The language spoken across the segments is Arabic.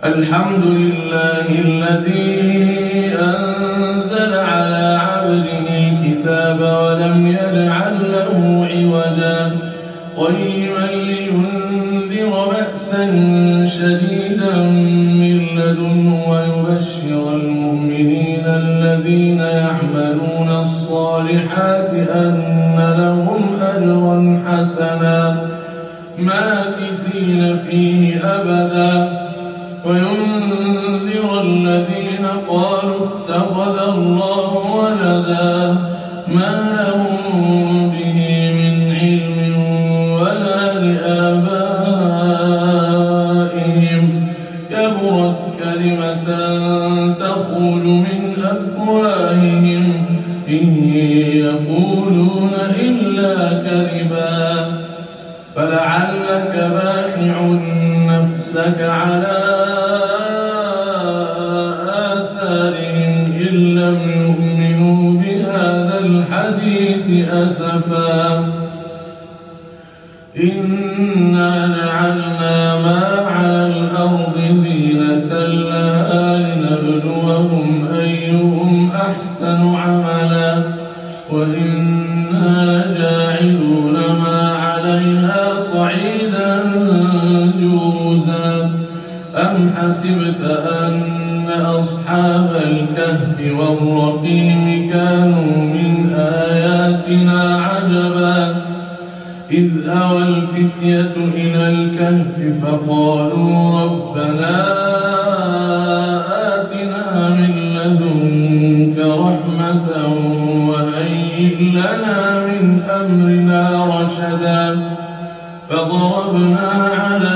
الحمد لله الذي أنزل على عبده الكتاب ولم يجعل له عوجا قيما لينذر بأسا شديدا من لدنه ويبشر المؤمنين الذين يعملون الصالحات أن لهم أجرا حسنا ماكثين فيه أبدا وينذر الذين قالوا اتخذ الله ولدا ما لهم به من علم ولا لآبائهم كبرت كلمة تخرج من أفواههم إن يقولون إلا كذبا فلعلك باخع نفسك على آثارهم إن لم يؤمنوا بهذا الحديث أسفا إنا جعلنا ما على الأرض زينة لها لنبلوهم أيهم أحسن عملا وإنا لجاعلون ما عليها صعيدا جرزا أم حسبت أن أصحاب الكهف والرقيم كانوا من آياتنا عجبا إذ أوى الفتية إلى الكهف فقالوا ربنا آتنا من لدنك رحمة وهيئ لنا من أمرنا رشدا فضربنا على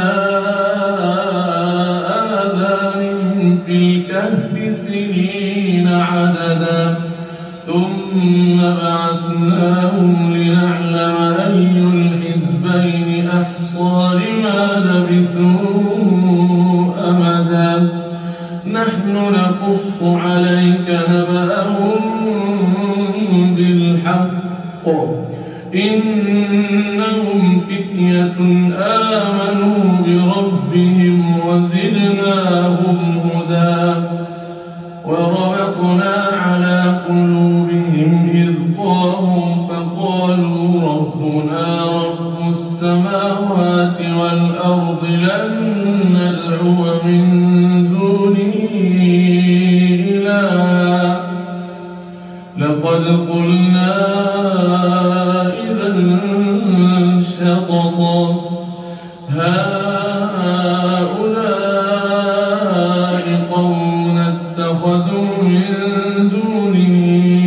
آذانهم في الكهف سنين عددا ثم بعثناهم لنعلم أي الحزبين أحصى لما لبثوا أمدا نحن نقص عليك نبأهم بالحق إنهم فتية آمنوا بربهم وزدناهم هدى وربطنا على قلوبهم إذ قاموا فقالوا ربنا رب السماوات والأرض لن ندعو من دونه إلها لقد قلنا إذا شططا هؤلاء قوم اتخذوا من دونه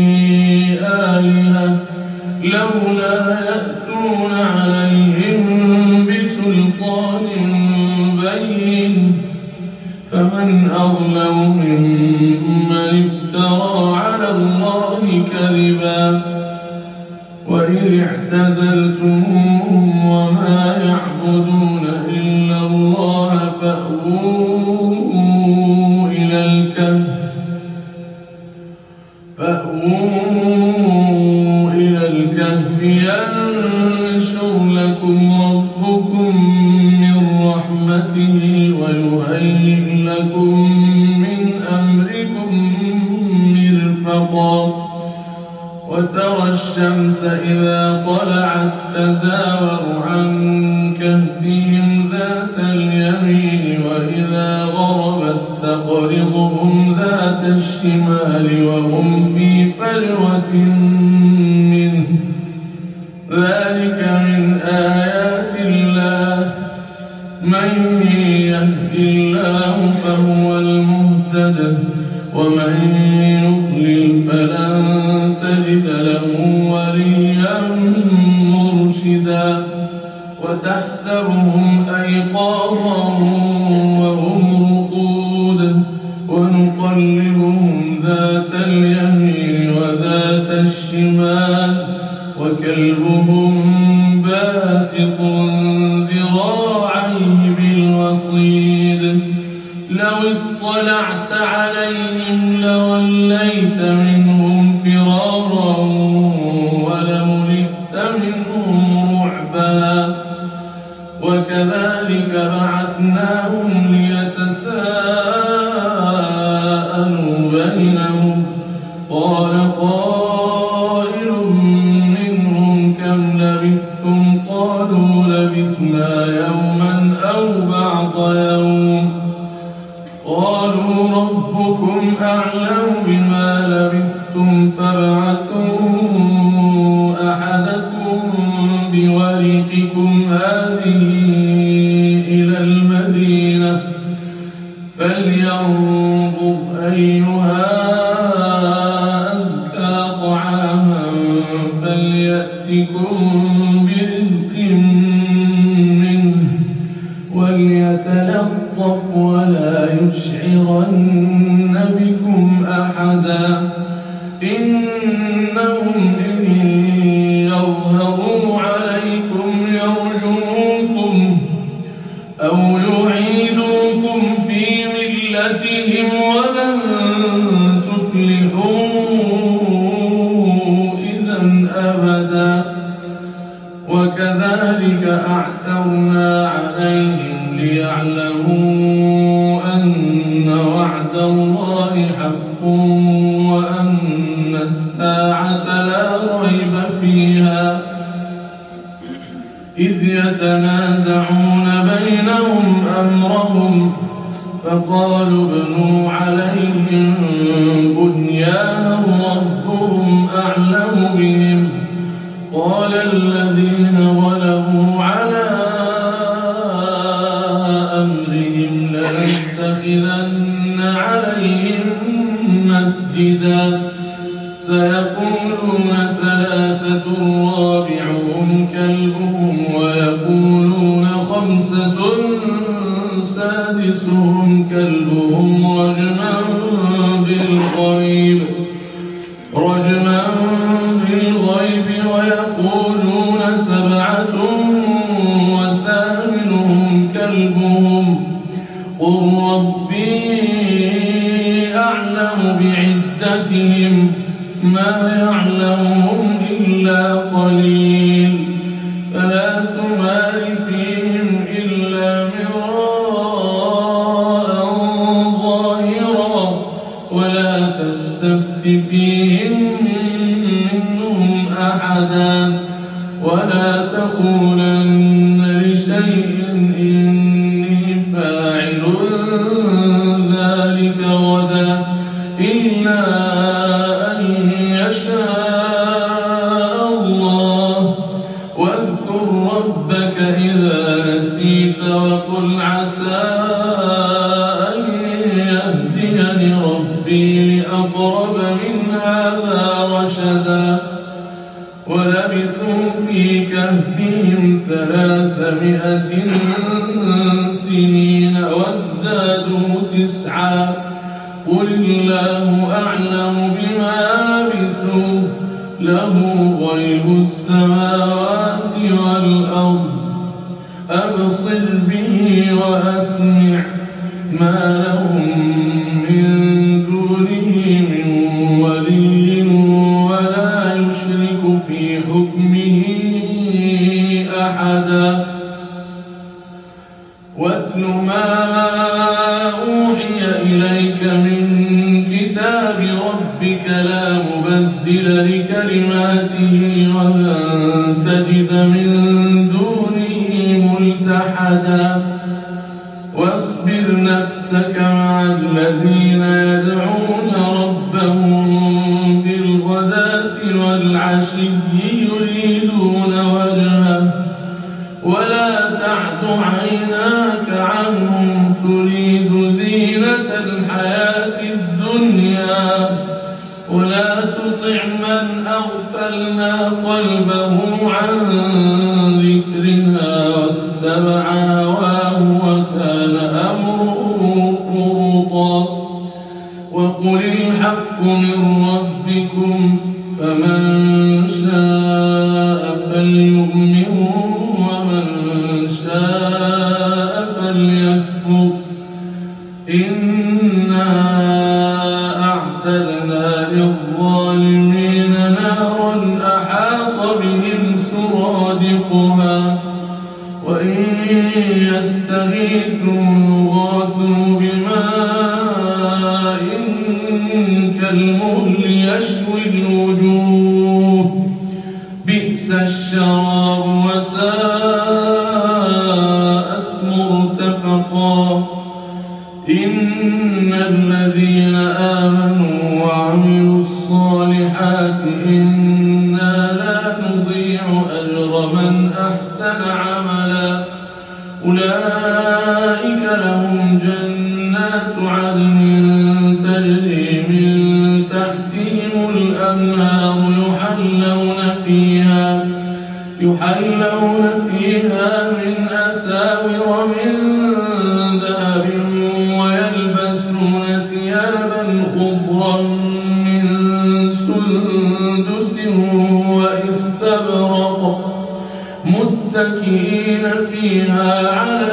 آلهة لولا يأتون عليهم بسلطان بين فمن أظلم ممن افترى على الله كذبا وإذ اعتزلتموهم وما يعبدون إلا الله فأووا إلى الكهف ينشر لكم ربكم من رحمته ويهيئ لكم من أمركم مرفقا وترى الشمس إذا طلعت تزاور عن كهفهم ذات اليمين وإذا غربت تقرضهم ذات الشمال وهم في فجوة منه ذلك من آيات الله من يهد الله فهو المهتد ومن يضلل فلن تجد له وليا مرشدا وتحسبهم أيقاظا وهم رقود ونقلبهم ذات اليمين وذات الشمال وكلبهم باسط ذراعيه بالوصيد لو اطلعت عليهم لوليت منهم فرارا ولملئت منهم رعبا وكذلك بعثناهم ليتساءلوا قالوا ربكم أعلم بما لبثتم فابعثوا أحدكم بورقكم هذه إلى المدينة فلينظر أيها أزكى طعاما فليأتكم برزق منه وليتلطف ولا يشعرن بكم أحدا إنهم إن يظهروا عليكم يرجموكم أو يعيدوكم في ملتهم ولن تفلحوا إذا أبدا وكذلك أعثرنا عليهم ليعلموا أن وعد الله حق وأن الساعة لا ريب فيها إذ يتنازعون بينهم أمرهم فقالوا ابنوا عليهم بنيانا ربهم أعلم بهم قال الذين غلبوا على أمرهم لنتخذن عليهم مسجدا سيقولون ثلاثة رابعهم كلبهم ويقولون خمسة سادسهم كلبهم رجما بالغيب ويقولون سبعة وثامنهم كلبهم قل ربي أعلم بعدتهم ما يعلمهم إلا قليل فلا تمار فيهم إلا مراء ظاهرا ولا تستفت فيهم منهم أحدا ولا تقولن لشيء إني فاعل ذلك غدا إلا أن يشاء الله واذكر ربك إذا نسيت وقل عسى أن يهديني ربي لأقرب من هذا رشدا ولبثوا في كهفهم 300 سنين وازدادوا 9 قل الله أعلم بما لبثوا له غيب السماوات والأرض أبصر به وأسمع ما لهم من دونه من ولي ولا يشرك في حكمه أحدا واتل ما أوحي إليك من كتاب ربك لا مبدل لكلماته ولن تجد من دونه ملتحدا واصبر نفسك مع الذين يدعون ربهم بالغداة والعشي يريدون وجهه ولا تعد عيناك عنهم تريد زينة الحياة الدنيا ولا تطع من أغفلنا قلبه عن ذكرنا واتبع هواه وكان أمره فرطا وقل الحق من ربكم فمن شاء فليؤمن ومن شاء فليكفر إنا أعتدنا للظالمين نارا أحاط بهم سرادقها وإن يستغيثوا يغاثوا بماء كالمهل يشوي الوجوه بئس الشراب وساءت مرتفقا إن الذين آمنوا وعملوا الصالحات إنا لا نضيع أجر من أحسن عملا أولئك لهم جنات عدن تجري من تحتهم الأنهار يحلون فيها من أساور من ذهب ويلبسون ثيابا خضرا من سندس واستبرق متكئين فيها على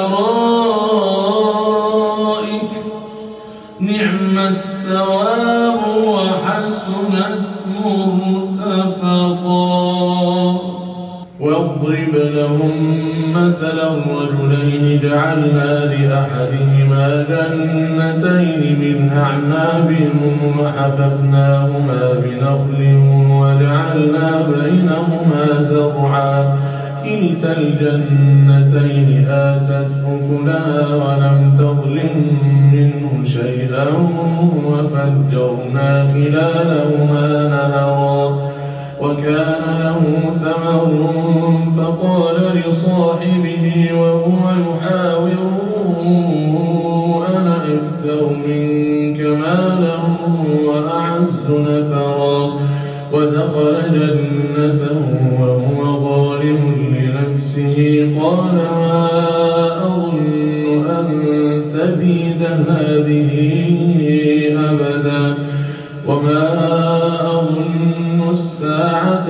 الأرائك نعم الثواب وحسنت مرتفقا واضرب لهم مثلا رجلين جعلنا لأحدهما جنتين من أعناب وحففناهما بنخل وجعلنا بينهما زرعا كلتا الجنتين آتت أكلها ولم تظلم منه شيئا وفجرنا خلالهما نهرا وكان له ثمر فقال لصاحبه وهو يحاوره أنا أكثر منك مالا وأعز نفرا ودخل جنته وهو ظالم لنفسه قال ما أظن أن تبيد هذه أبدا وما أظن الساعة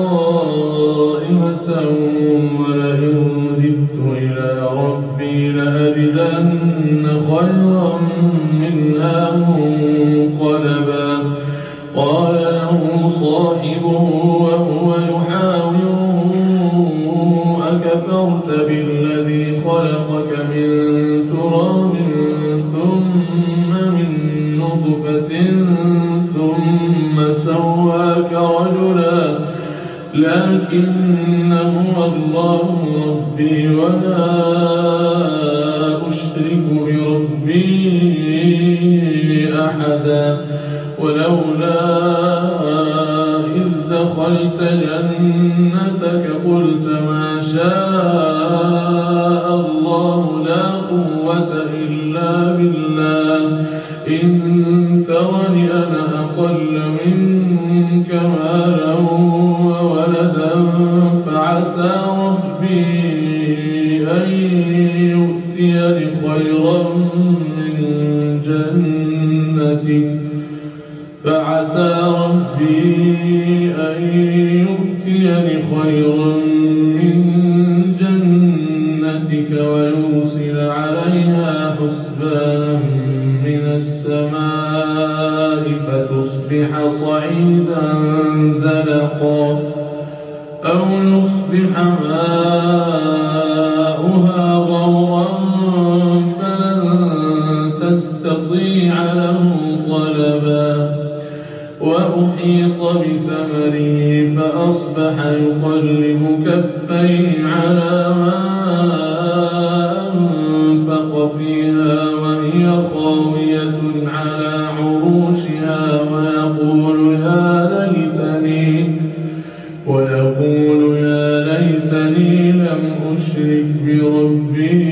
قائمة ولئن رددت إلى ربي لأجدن خيرا منها منقلبا قال له صاحبه وهو يحاوره أكفرت بالذي خلقك من تراب ثم من نطفة ثم سواك رجلا لكن هو الله ربي ولا أشرك بربي أحدا ولولا إذ دخلت جنتك قلت ما شاء الله لا قوة إلا بالله إن ترني أنا أقل منك مالا وولدا فعسى ربي أن يؤتيني خيرا من جنتك ويرسل عليها حسبانا من السماء فتصبح صعيدا زلقا أو يصبح ماؤها غورا فلن تستطيع له طلبا وأحيط بثمره فأصبح يقلب كفيه على ما أنفق فيها وهي خاوية على عروشها ويقول يا ليتني لم أشرك بربي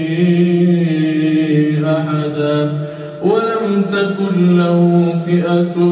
أحدا ولم تكن له فئة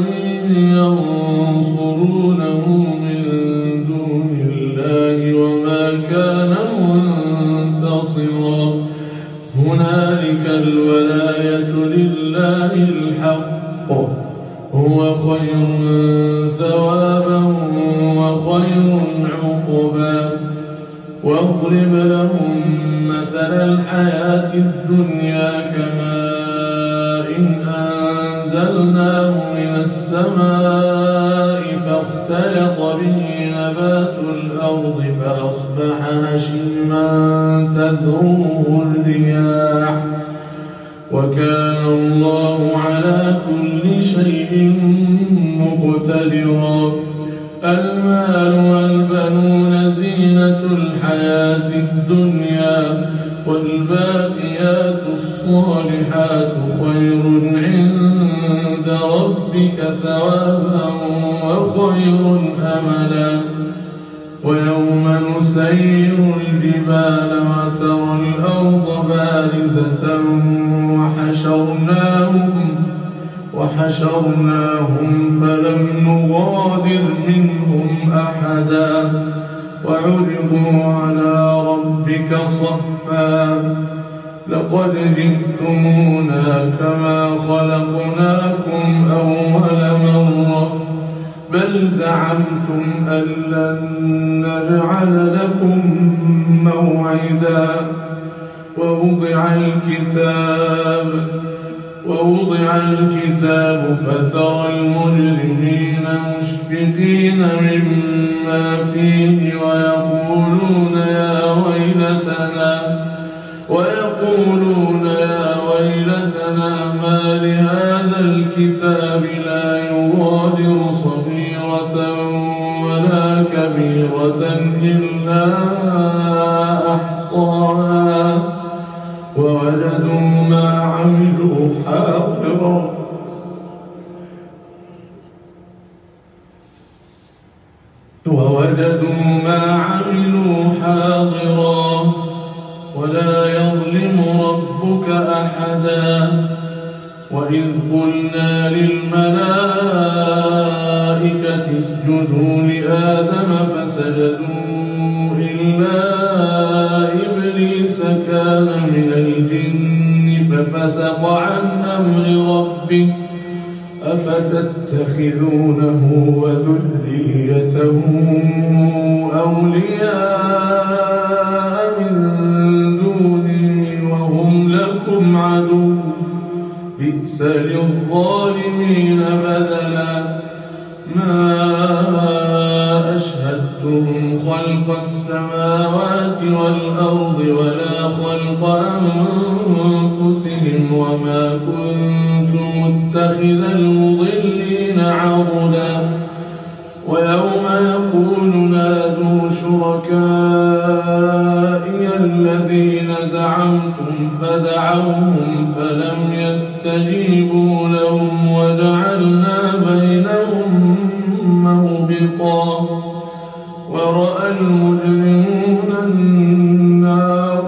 ينصرونه من دون الله وما كان منتصرا هنالك الولاية لله الحق هو خير ثوابا وخير عقبا واضرب لهم مثل الحياة الدنيا كماء أنزلناه من السماء فاختلط به نبات الأرض فأصبح هشيما تذروه الرياح وكان الله على كل شيء مقتدرا المال والبنون زينة الحياة الدنيا والباقيات الصالحات الصالحات خير عند ربك ثوابا وخير أملا ويوم نسير الجبال وترى الأرض بارزة وحشرناهم فلم نغادر منهم أحدا وعرضوا على ربك صفا لقد جئتمونا كما خلقناكم أول مرة بل زعمتم أن لن نجعل لكم موعدا ووضع الكتاب فترى المجرمين مشفقين مما فيه ويقولون يا ويلتنا ما لهذا الكتاب لا يغادر صغيرة ولا كبيرة إلا أحصاها ووجدوا ما عملوا حاضرا ولا يظلم ربك أحدا وإذ قلنا للملائكة اسجدوا لآدم فسجدوا إلا إبليس كان من الجن ففسق عن أمر ربه أفتتخذونه وذريته أولياء من دوني وهم لكم عدو بئس للظالمين بدلا ما أشهدتهم خلق السماوات والأرض ولا خلق أنفسهم وما كنت متخذ المضلين عضدا ويوم يقول نادوا شركائي الذين زعمتم فدعوهم فلم يستجيبوا لهم وجعلنا بينهم موبقا ورأى المجرمون النار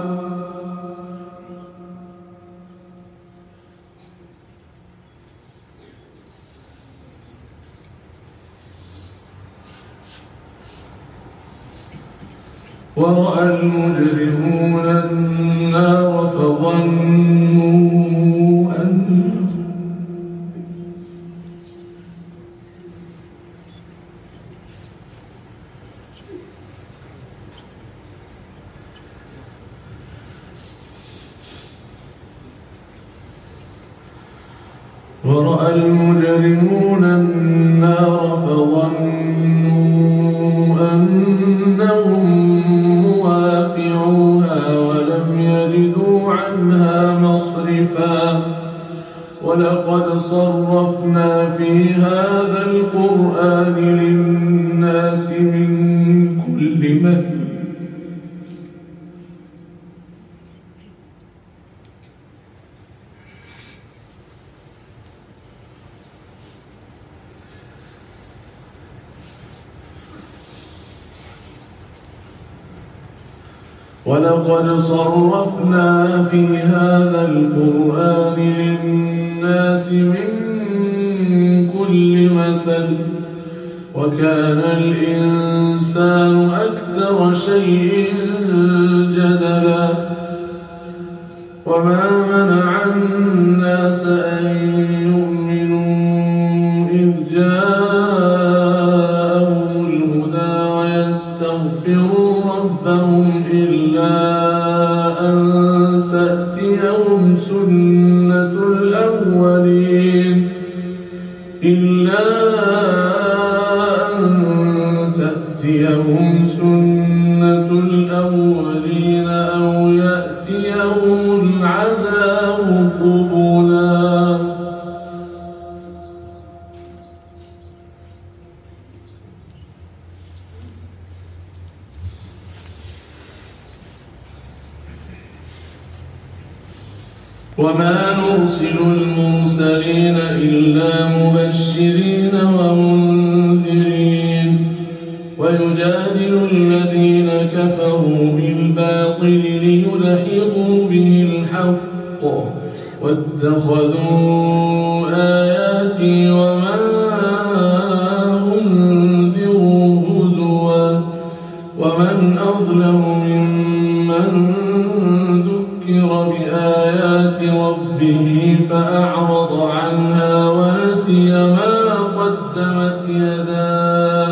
ورأى المجرمون النار فظنوا أنهم مواقعوها ولم يجدوا عنها مصرفا ولقد صرفنا في هذا القرآن للناس من كل مثل ولقد صرفنا في هذا القرآن للناس من كل مثل وكان الإنسان أكثر شيء جدلا وما منع الناس أن يؤمنوا إذ جاءهم الهدى ويستغفروا ربهم إلا أن تأتيهم سنة الأولين أو يأتيهم العذاب قبلا وما نرسل المرسلين إلا مبشرين ومنذرين ويجادل الذين كفروا بالباطل ليدحضوا به الحق واتخذوا آياتي وما أنذروا هزوا ومن أظلم ممن ذكر بآيات ربه فأعرض عنها ونسي ما قدمت يداه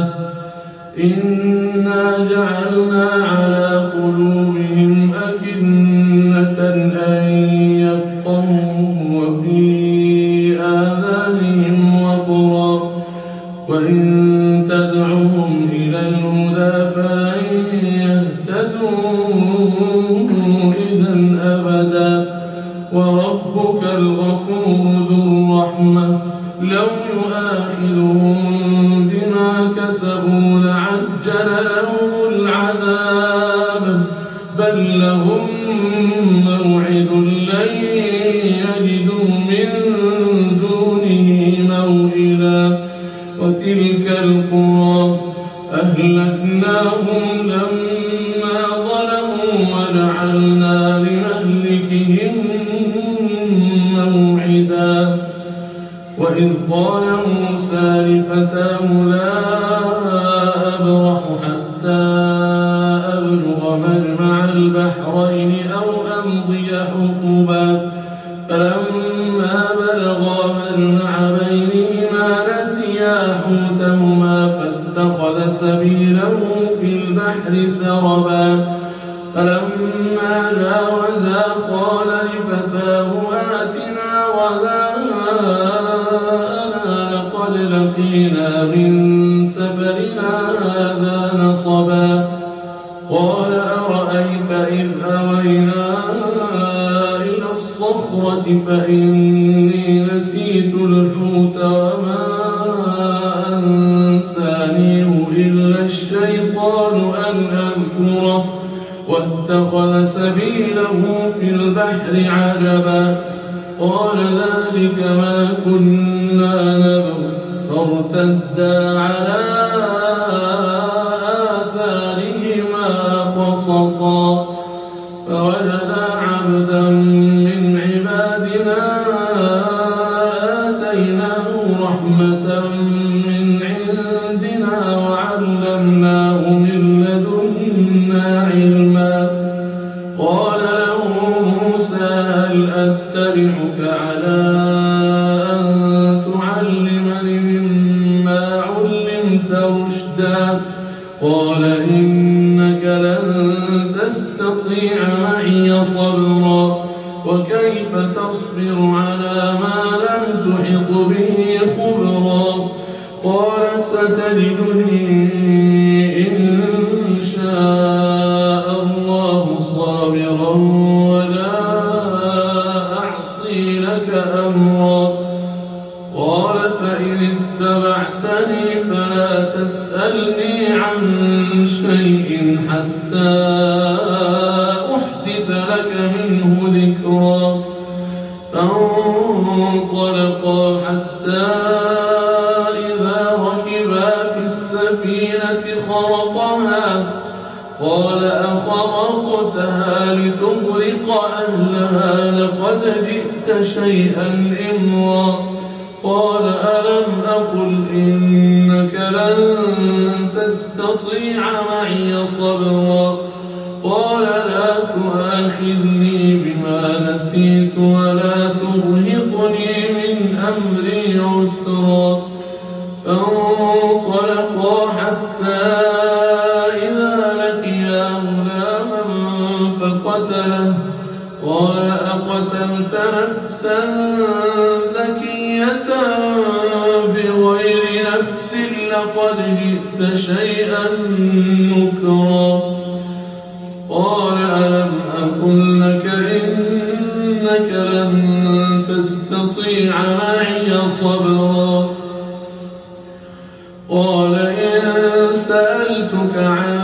إنا جعلنا على قلوبهم أكنة أن يفقهوه وفي آذانهم وقرا وإن تدعوهم إلى الهدى فلن يهتدوا إذا أبدا وربك الغفور ذو الرحمة لو يؤاخذهم بما كسبوا لعجل لهم العذاب بل لهم موعد لن يجدوا من دونه موئلا وتلك القرى أهلكناهم لما ظلموا وجعلنا لمهلكهم موعدا وإذ قال موسى لفتاه لا أبرح حتى أبلغ مجمع البحرين أو أمضي حقبا فلما بلغا مجمع بينهما نسيا حوتهما فاتخذ سبيله في البحر سربا فلما جاوزا قال لفتاه آتنا غداءنا لقد لقينا من سفرنا هذا نصبا قال أرأيت إذ أوينا إلى الصخرة فإني نسيت الحوت وما أنسانيه إلا الشيطان أن أذكره واتخذ سبيله في البحر عجبا قال ذلك ما كنا نبغ فارتدا على آثارهما قصصا فوجدا عبدا من عبادنا آتيناه رحمة من عندنا وعلمناه من لدنا علما قال له موسى هل أتبعك على أن تعلمني مما علمت رشدا قال إنك لن تستطيع معي صبرا وكيف تصبر على ما لم تحط به خبرا قال ستجدني إن شاء الله صابرا ولا أعصي لك أمرا قال فإن اتبعتني فلا تسألني عن شيء حتى أحدث لك منه ذكرا فانطلقا حتى إذا ركبا في السفينة خرقها قال أخرقتها لتغرق أهلها لقد جئت شيئا إمرا قال ألم أقل إنك لن تستطيع معي صبرا قال لا تؤاخذني بما نسيت ولا ترهقني من أمري عسرا فانطلقا حتى إذا لقيا غلاما فقتله قال أقتلت نفسا زكية بغير نفس لقد جئت شيئا نكرا قال ألم أقل لك إنك لن تستطيع معي صبرا قال إن سألتك عن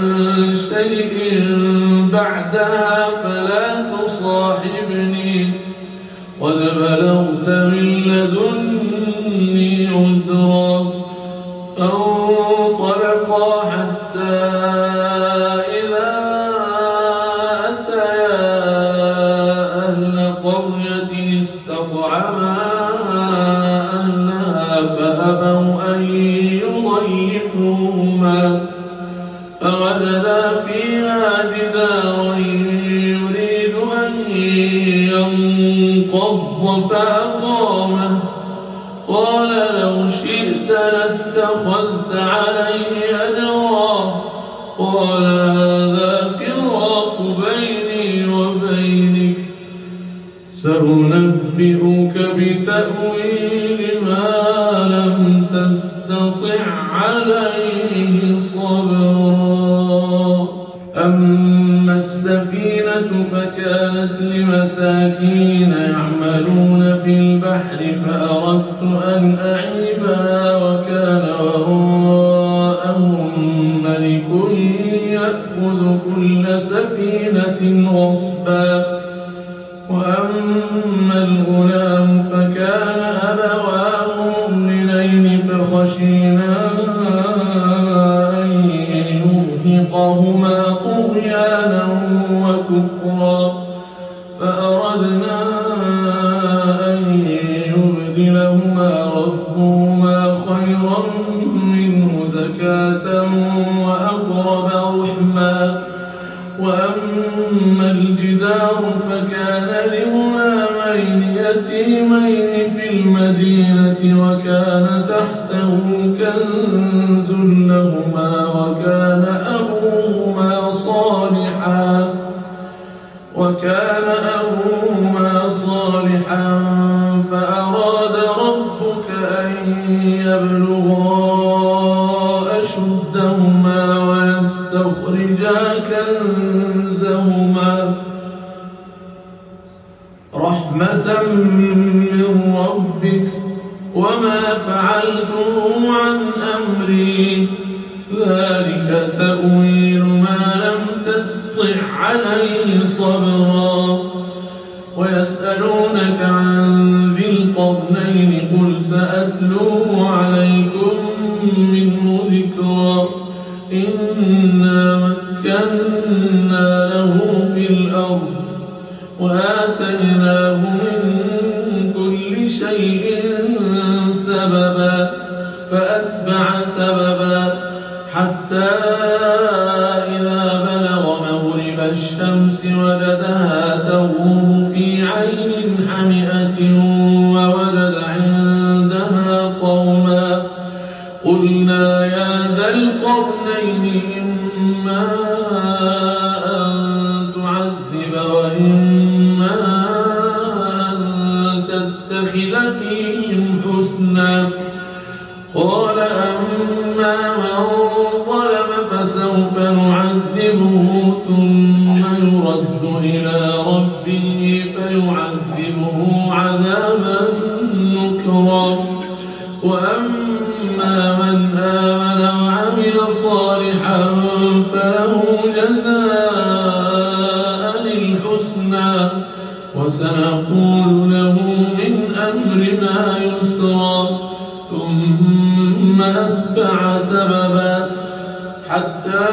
شيء بعدها فلا تصاحبني بلغت من لدني عذرا فانطلقا حتى إذا أتيا أهل قرية استطعما أهلها فأبوا أن يضيفوهما فوجدا فيها جدارا يريد أن ينقض فأقامه قال لو شئت لاتخذت عليه أجرا قال هذا فراق بيني وبينك سأنبئك بتأويل ما لم تستطع عليه صبرا أما السفينة فكانت لمساكين يعملون في البحر فأردت أن أعيبها وكان وراءهم ملك يأخذ كل سفينة غصبا وأما الغلام فكان أبواه مؤمنين فخشينا أن يرهقهما طغيانا وكفرا فأردنا أن يبدلهما ربهما خيرا منه زكاة وأقرب رحما وأما الجدار فكان لغلامين يتيمين في المدينة وكان تحته كنز لهما وكان أبوهما صالحا فأراد ربك أن يبلغا أشدهما ويستخرجا كنزهما رحمة من ربك وما فعلته عن أمري ذلك تأويل ما لم تستطع عليه صبرا ويسألونك عن ذي القرنين قل سأتلوه عليكم منه ذكرا إنا مكنا له في الأرض وآتيناه من كل شيء سببا فأتبع سببا حتى إذا بلغ مغرب الشمس وجدها تغرب في عين حمئة ووجد عندها قوما قلنا يا ذا القرنين إما أن تعذب وإما أن تتخذ فيهم حسنا قال أما من ظلم فسوف نعذبه ثم يرد إلى ربه فيعذبه عذابا نكرا وأما من آمن وعمل صالحا فله جزاء الحسنى وسنقول له من أمرنا يسرا ثم أتبع سببا حتى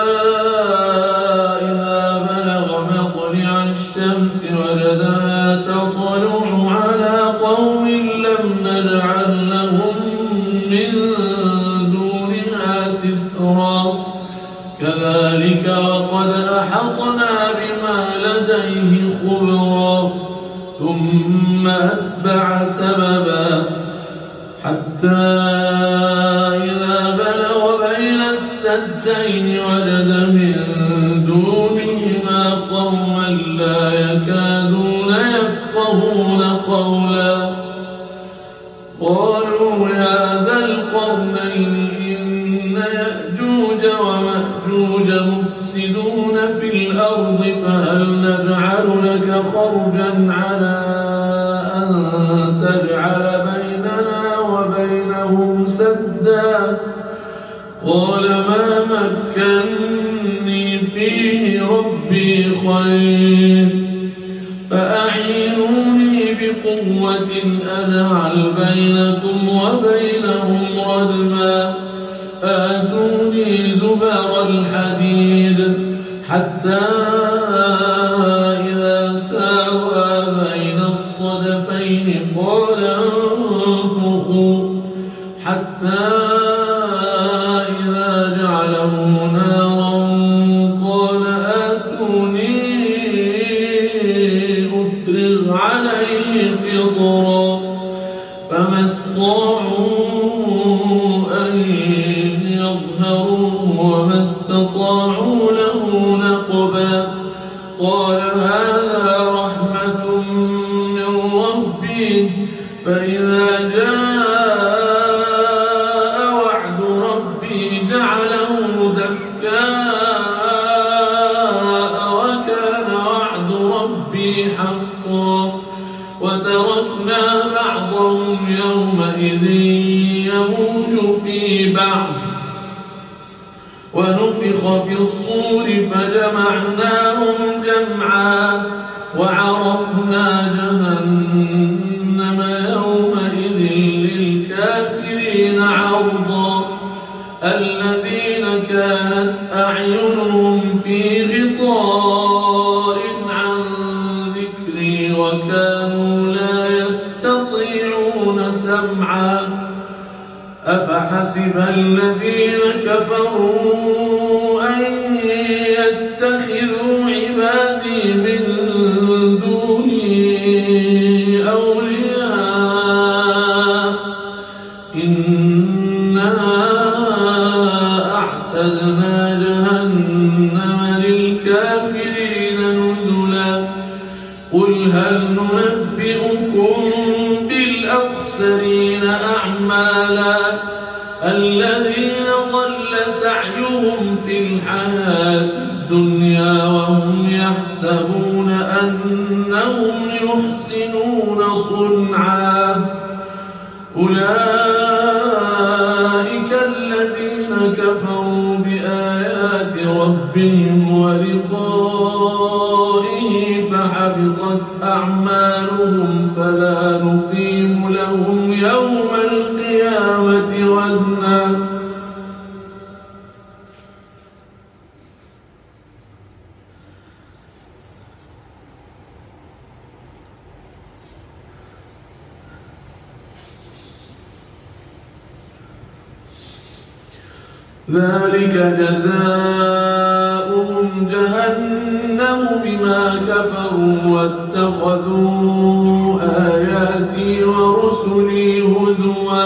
إذا بلغ مطلع الشمس وجدها تطلع على قوم لم نجعل لهم من دونها سترا كذلك وقد أحطنا بما لديه خبرا ثم أتبع سببا حتى إذا بلغ بين السدين وجد من دونهما قوما لا يكادون يفقهون قولا قالوا يا ذا القرنين إن يأجوج ومأجوج مفسدون في الأرض فهل نجعل لك خرجا على أن تجعل بيننا وبينهم سدا قال ما مكني فيه ربي خير فأعينوني بقوة قوة أجعل بينكم وبينهم ردما آتوني زبر الحديد حتى إذا ساوى بين الصدفين قال انفخوا حتى إذا جعله نارا قال آتوني أفرغ عليه قطرا فما استطاعوا أن يظهروه وما استطاعوا له نقبا قال هذا رحمة من ربي فإذا جاء وعد ربي جعله دكاء وكان وعد ربي حقا وتركنا بعضهم يومئذ يموج في بعض ونفخ في الصور فجمعناهم جمعا وعرضنا جهنم يومئذ للكافرين عرضا الذين كانت أعينهم في غطاء عن ذكري وكانوا لا يستطيعون سمعا أفحسب الذين كفروا أن يتخذوا عبادي من دوني أولياء إنا أعتدنا جهنم للكافرين نزلا قل هل ننبئكم بالأخسرين أعمالا الذين ضل سعيهم في الحياة الدنيا وهم يحسبون أنهم يحسنون صنعا أولئك الذين كفروا بآيات ربهم ولقائه فحبطت أعمالهم فلا نقيم لهم يوم القيامة وزنا ذلك جزاؤهم جهنم بما كفروا واتخذوا آياتي ورسلي هزوا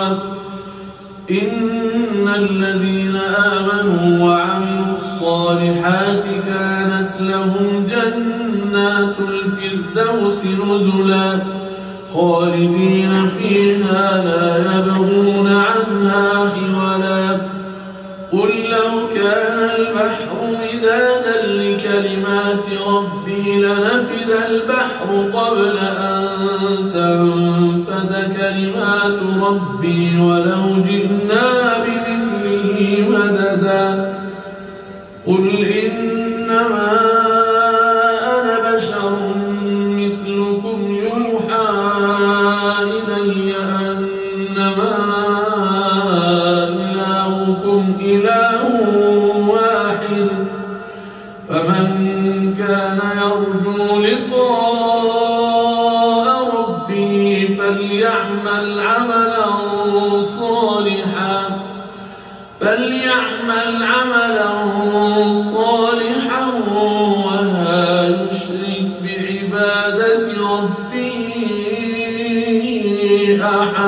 إن الذين آمنوا وعملوا الصالحات كانت لهم جنات الفردوس نزلا خالدين فيها لا يبغون عنها حولا قل لو كان البحر مدادا لكلمات ربي لنفد البحر قبل أن تنفد كلمات ربي ولو جئنا بمثله مددا قل إنما أنا بشر مثلكم يوحى إلي أنما إله واحد فمن كان يرجو لقاء ربه فليعمل عملا صالحا ولا يشرك بعبادة ربه أحدا